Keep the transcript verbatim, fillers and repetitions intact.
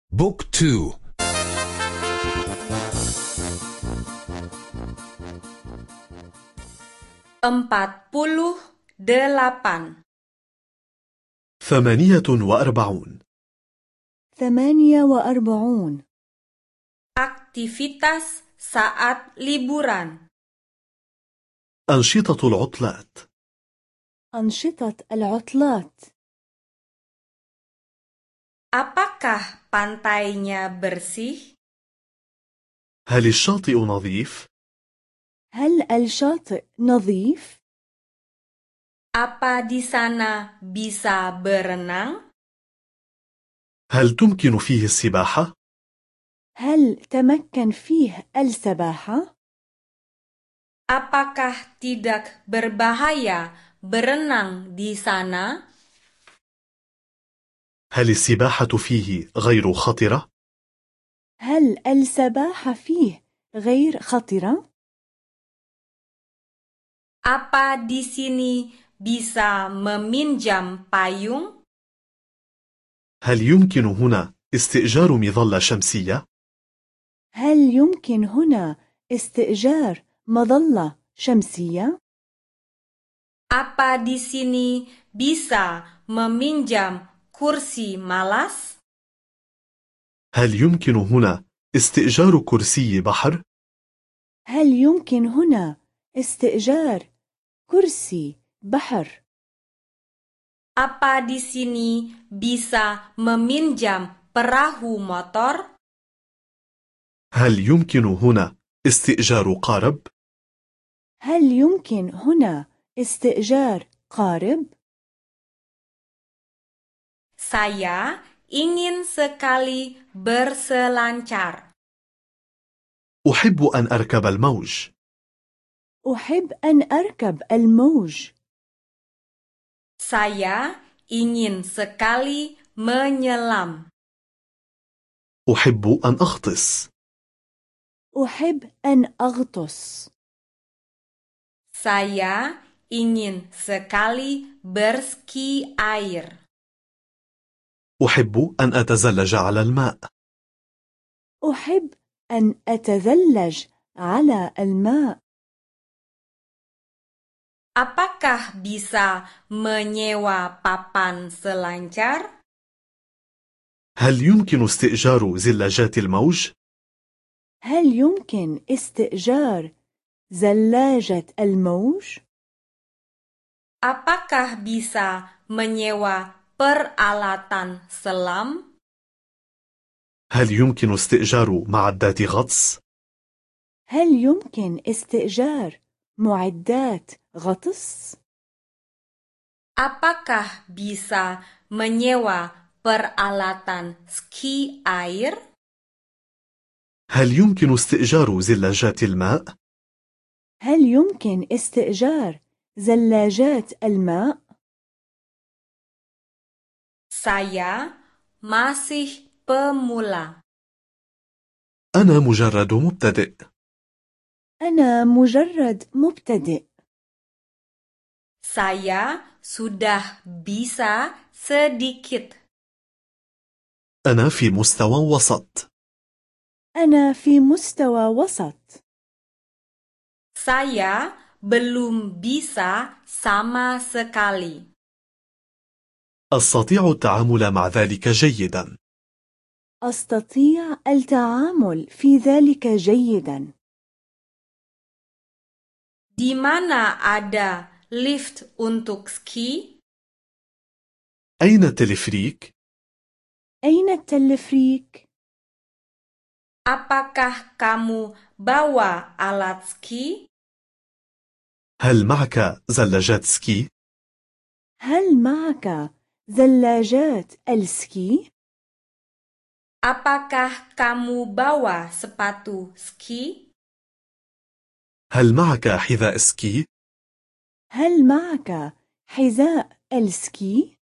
بوك تو. Empat puluh delapan. ثمانية وأربعون. ثمانية وأربعون. Aktivitas saat liburan. أنشطة العطلات. أنشطة العطلات. Apakah pantainya bersih? هل الشاطئ نظيف؟ هل الشاطئ نظيف؟ Apa di sana bisa berenang? هل تمكن فيه السباحة؟ هل تمكن فيه السباحة؟ Apakah tidak berbahaya berenang di sana? هل السباحة فيه غير خطرة؟ هل السباحة فيه غير خطرة؟ Apa di sini bisa meminjam payung? هل يمكن هنا استئجار مظلة شمسية؟ هل يمكن هنا استئجار مظلة شمسية؟ Apa di sini bisa meminjam kursi malas? هل يمكن هنا استئجار كرسي بحر؟ هل يمكن هنا استئجار كرسي بحر؟ Apa di sini bisa meminjam perahu motor? هل يمكن هنا استئجار قارب؟ هل يمكن هنا استئجار قارب؟ Saya ingin sekali berselancar. أحب أن أركب الموج. أحب أن أركب الموج. Saya ingin sekali menyelam. أحب أن أغطس. أحب أن أغطس. Saya ingin sekali berski air. أحب أن أتزلج على الماء. أحب أن أتزلج على الماء. Apakah bisa menyewa papan selancar? هل يمكن استئجار زلاجات الموج؟ هل يمكن استئجار زلاجة الموج؟ Apakah bisa menyewa peralatan selam? هل يمكن استئجار معدات غطس؟ هل يمكن استئجار معدات غطس؟ Apakah bisa menyewa peralatan ski air? هل يمكن استئجار زلاجات الماء؟ هل يمكن استئجار زلاجات الماء؟ Saya masih pemula. أنا مجرد مبتدئ. أنا مجرد مبتدئ. Saya sudah bisa sedikit. أنا في مستوى وسط. أنا في مستوى وسط. Saya belum bisa sama sekali. أستطيع التعامل مع ذلك جيدا. أستطيع التعامل في ذلك جيدا. Di mana ada lift untuk ski? أين التلفريك؟ أين التلفريك؟ Apakah kamu bawa alat ski? هل معك زلاجات سكي؟ هل معك زلاجات السكي؟ Apakah kamu bawa sepatu ski? هل معك حذاء سكي؟ هل معك حذاء السكي؟